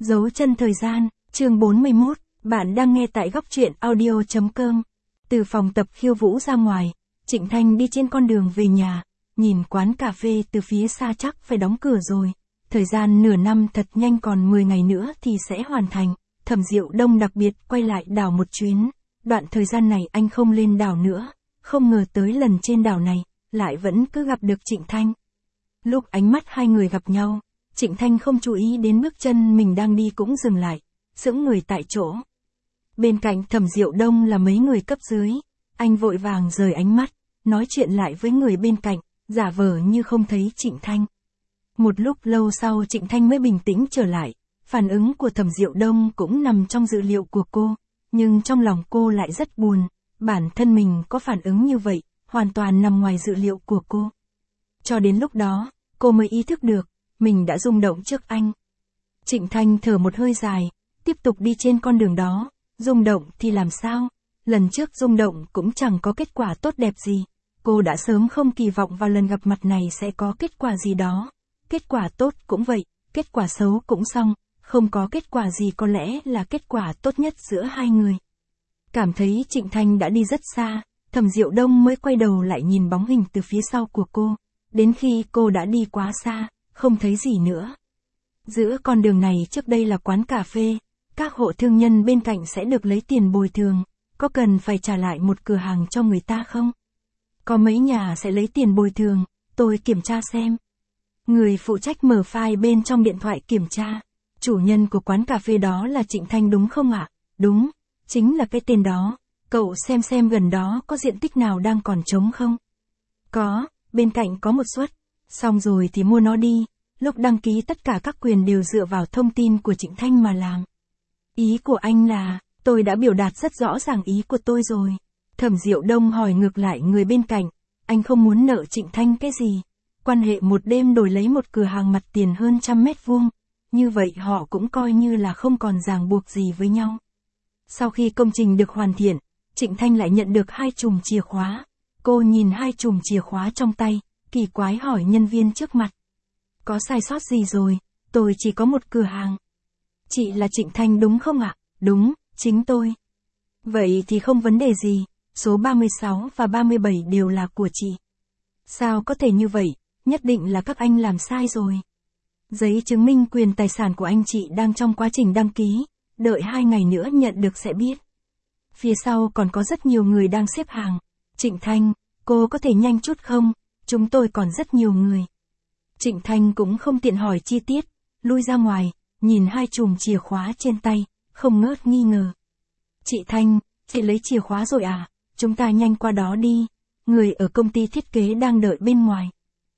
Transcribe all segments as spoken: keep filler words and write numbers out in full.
Dấu chân thời gian, chương bốn mươi mốt, bạn đang nghe tại góc truyện audio chấm com. Từ phòng tập khiêu vũ ra ngoài, Trịnh Thanh đi trên con đường về nhà, nhìn quán cà phê từ phía xa chắc phải đóng cửa rồi. Thời gian nửa năm thật nhanh, còn mười ngày nữa thì sẽ hoàn thành. Thẩm Diệu Đông đặc biệt quay lại đảo một chuyến. Đoạn thời gian này anh không lên đảo nữa, không ngờ tới lần trên đảo này, lại vẫn cứ gặp được Trịnh Thanh. Lúc ánh mắt hai người gặp nhau, Trịnh Thanh không chú ý đến bước chân mình đang đi cũng dừng lại, sững người tại chỗ. Bên cạnh Thẩm Diệu Đông là mấy người cấp dưới, anh vội vàng rời ánh mắt, nói chuyện lại với người bên cạnh, giả vờ như không thấy Trịnh Thanh. Một lúc lâu sau Trịnh Thanh mới bình tĩnh trở lại, phản ứng của Thẩm Diệu Đông cũng nằm trong dự liệu của cô, nhưng trong lòng cô lại rất buồn, bản thân mình có phản ứng như vậy, hoàn toàn nằm ngoài dự liệu của cô. Cho đến lúc đó, cô mới ý thức được, mình đã rung động trước anh. Trịnh Thanh thở một hơi dài, tiếp tục đi trên con đường đó, rung động thì làm sao? Lần trước rung động cũng chẳng có kết quả tốt đẹp gì. Cô đã sớm không kỳ vọng vào lần gặp mặt này sẽ có kết quả gì đó. Kết quả tốt cũng vậy, kết quả xấu cũng xong, không có kết quả gì có lẽ là kết quả tốt nhất giữa hai người. Cảm thấy Trịnh Thanh đã đi rất xa, Thẩm Diệu Đông mới quay đầu lại nhìn bóng hình từ phía sau của cô, đến khi cô đã đi quá xa, không thấy gì nữa. Giữa con đường này trước đây là quán cà phê, các hộ thương nhân bên cạnh sẽ được lấy tiền bồi thường, có cần phải trả lại một cửa hàng cho người ta không? Có mấy nhà sẽ lấy tiền bồi thường, tôi kiểm tra xem. Người phụ trách mở file bên trong điện thoại kiểm tra. Chủ nhân của quán cà phê đó là Trịnh Thanh đúng không ạ? À? Đúng, chính là cái tên đó. Cậu xem xem gần đó có diện tích nào đang còn trống không? Có, bên cạnh có một suất. Xong rồi thì mua nó đi. Lúc đăng ký tất cả các quyền đều dựa vào thông tin của Trịnh Thanh mà làm. Ý của anh là, tôi đã biểu đạt rất rõ ràng ý của tôi rồi. Thẩm Diệu Đông hỏi ngược lại người bên cạnh, anh không muốn nợ Trịnh Thanh cái gì? Quan hệ một đêm đổi lấy một cửa hàng mặt tiền hơn trăm mét vuông, như vậy họ cũng coi như là không còn ràng buộc gì với nhau. Sau khi công trình được hoàn thiện, Trịnh Thanh lại nhận được hai chùm chìa khóa. Cô nhìn hai chùm chìa khóa trong tay, kỳ quái hỏi nhân viên trước mặt. Có sai sót gì rồi, tôi chỉ có một cửa hàng. Chị là Trịnh Thanh đúng không ạ? Đúng, chính tôi. Vậy thì không vấn đề gì, số ba mươi sáu và ba mươi bảy đều là của chị. Sao có thể như vậy, nhất định là các anh làm sai rồi. Giấy chứng minh quyền tài sản của anh chị đang trong quá trình đăng ký, đợi hai ngày nữa nhận được sẽ biết. Phía sau còn có rất nhiều người đang xếp hàng. Trịnh Thanh, cô có thể nhanh chút không? Chúng tôi còn rất nhiều người. Trịnh Thanh cũng không tiện hỏi chi tiết, lui ra ngoài, nhìn hai chùm chìa khóa trên tay, không ngớt nghi ngờ. Chị Thanh, chị lấy chìa khóa rồi à? Chúng ta nhanh qua đó đi. Người ở công ty thiết kế đang đợi bên ngoài.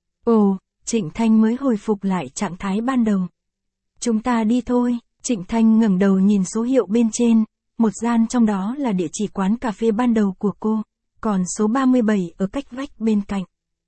Ồ, Trịnh Thanh mới hồi phục lại trạng thái ban đầu. Chúng ta đi thôi. Trịnh Thanh ngẩng đầu nhìn số hiệu bên trên, một gian trong đó là địa chỉ quán cà phê ban đầu của cô, còn số ba mươi bảy ở cách vách bên cạnh.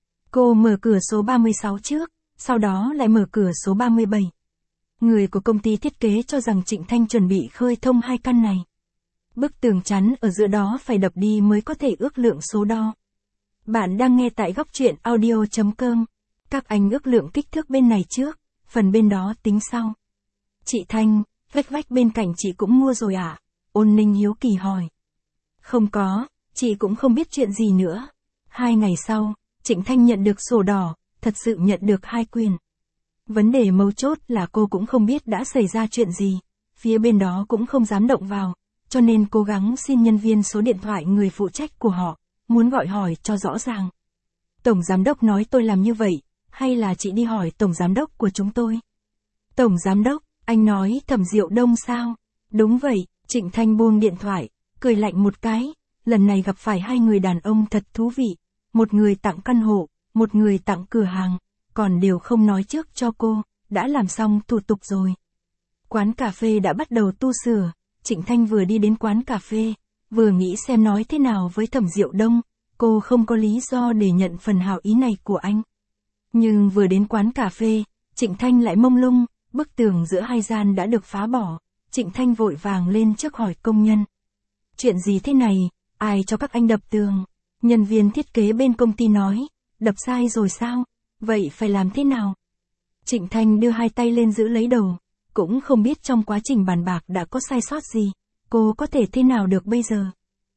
Cô mở cửa số ba mươi sáu trước, sau đó lại mở cửa số ba mươi bảy. Người của công ty thiết kế cho rằng Trịnh Thanh chuẩn bị khơi thông hai căn này. Bức tường chắn ở giữa đó phải đập đi mới có thể ước lượng số đo. Bạn đang nghe tại góc truyện audio chấm com. Các anh ước lượng kích thước bên này trước, phần bên đó tính sau. Chị Thanh, vách vách bên cạnh chị cũng mua rồi à? Ôn Ninh hiếu kỳ hỏi. Không có, chị cũng không biết chuyện gì nữa. Hai ngày sau, Trịnh Thanh nhận được sổ đỏ, thật sự nhận được hai quyền. Vấn đề mấu chốt là cô cũng không biết đã xảy ra chuyện gì, phía bên đó cũng không dám động vào, cho nên cố gắng xin nhân viên số điện thoại người phụ trách của họ, muốn gọi hỏi cho rõ ràng. Tổng giám đốc nói tôi làm như vậy, hay là chị đi hỏi tổng giám đốc của chúng tôi? Tổng giám đốc, anh nói Thẩm Diệu Đông sao? Đúng vậy, Trịnh Thanh buông điện thoại, cười lạnh một cái, lần này gặp phải hai người đàn ông thật thú vị, một người tặng căn hộ, một người tặng cửa hàng, còn đều không nói trước cho cô, đã làm xong thủ tục rồi. Quán cà phê đã bắt đầu tu sửa, Trịnh Thanh vừa đi đến quán cà phê, vừa nghĩ xem nói thế nào với Thẩm Diệu Đông, cô không có lý do để nhận phần hảo ý này của anh. Nhưng vừa đến quán cà phê, Trịnh Thanh lại mông lung, bức tường giữa hai gian đã được phá bỏ, Trịnh Thanh vội vàng lên trước hỏi công nhân. Chuyện gì thế này, ai cho các anh đập tường? Nhân viên thiết kế bên công ty nói, đập sai rồi sao? Vậy phải làm thế nào? Trịnh Thanh đưa hai tay lên giữ lấy đầu, cũng không biết trong quá trình bàn bạc đã có sai sót gì, cô có thể thế nào được bây giờ.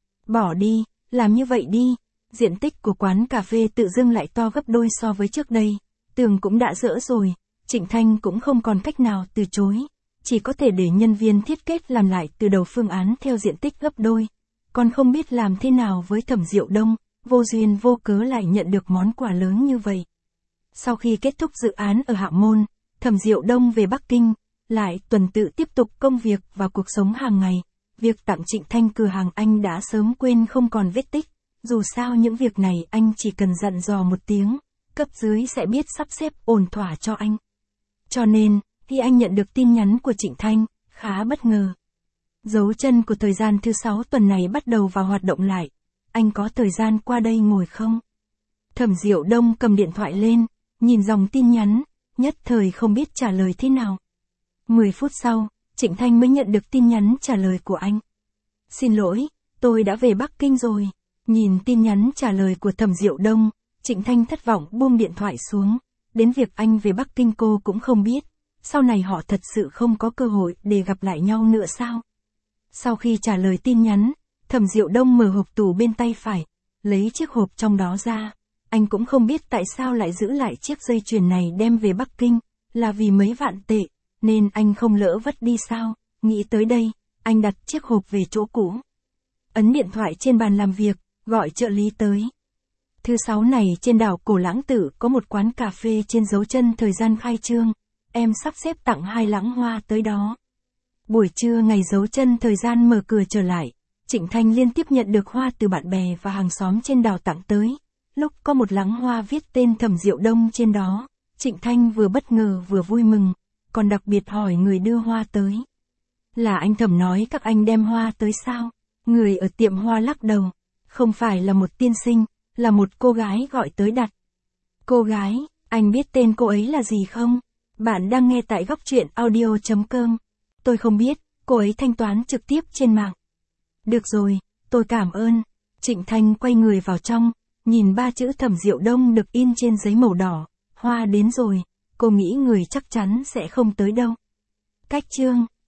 Bỏ đi, làm như vậy đi. Diện tích của quán cà phê tự dưng lại to gấp đôi so với trước đây, tường cũng đã dỡ rồi, Trịnh Thanh cũng không còn cách nào từ chối, chỉ có thể để nhân viên thiết kế làm lại từ đầu phương án theo diện tích gấp đôi. Còn không biết làm thế nào với Thẩm Diệu Đông, vô duyên vô cớ lại nhận được món quà lớn như vậy. Sau khi kết thúc dự án ở Hạ Môn, Thẩm Diệu Đông về Bắc Kinh, lại tuần tự tiếp tục công việc và cuộc sống hàng ngày. Việc tặng Trịnh Thanh cửa hàng anh đã sớm quên không còn vết tích, dù sao những việc này anh chỉ cần dặn dò một tiếng, cấp dưới sẽ biết sắp xếp ổn thỏa cho anh. Cho nên, khi anh nhận được tin nhắn của Trịnh Thanh, khá bất ngờ. Dấu chân của thời gian thứ sáu tuần này bắt đầu vào hoạt động lại. Anh có thời gian qua đây ngồi không? Thẩm Diệu Đông cầm điện thoại lên, nhìn dòng tin nhắn, nhất thời không biết trả lời thế nào. Mười phút sau, Trịnh Thanh mới nhận được tin nhắn trả lời của anh. Xin lỗi, tôi đã về Bắc Kinh rồi. Nhìn tin nhắn trả lời của Thẩm Diệu Đông, Trịnh Thanh thất vọng buông điện thoại xuống. Đến việc anh về Bắc Kinh cô cũng không biết. Sau này họ thật sự không có cơ hội để gặp lại nhau nữa sao? Sau khi trả lời tin nhắn, Thẩm Diệu Đông mở hộp tủ bên tay phải, lấy chiếc hộp trong đó ra. Anh cũng không biết tại sao lại giữ lại chiếc dây chuyền này đem về Bắc Kinh, là vì mấy vạn tệ, nên anh không lỡ vất đi sao? Nghĩ tới đây, anh đặt chiếc hộp về chỗ cũ. Ấn điện thoại trên bàn làm việc, gọi trợ lý tới. Thứ sáu này trên đảo Cổ Lãng Tử có một quán cà phê trên dấu chân thời gian khai trương, em sắp xếp tặng hai lẵng hoa tới đó. Buổi trưa ngày dấu chân thời gian mở cửa trở lại, Trịnh Thanh liên tiếp nhận được hoa từ bạn bè và hàng xóm trên đảo tặng tới. Lúc có một lẵng hoa viết tên Thẩm Diệu Đông trên đó, Trịnh Thanh vừa bất ngờ vừa vui mừng, còn đặc biệt hỏi người đưa hoa tới. Là anh Thẩm nói các anh đem hoa tới sao? Người ở tiệm hoa lắc đầu. Không phải là một tiên sinh, là một cô gái gọi tới đặt. Cô gái, anh biết tên cô ấy là gì không? Bạn đang nghe tại góc truyện audio chấm com. Tôi không biết, cô ấy thanh toán trực tiếp trên mạng. Được rồi, tôi cảm ơn. Trịnh Thanh quay người vào trong, nhìn ba chữ Thẩm Diệu Đông được in trên giấy màu đỏ. Hoa đến rồi, cô nghĩ người chắc chắn sẽ không tới đâu. Cách chương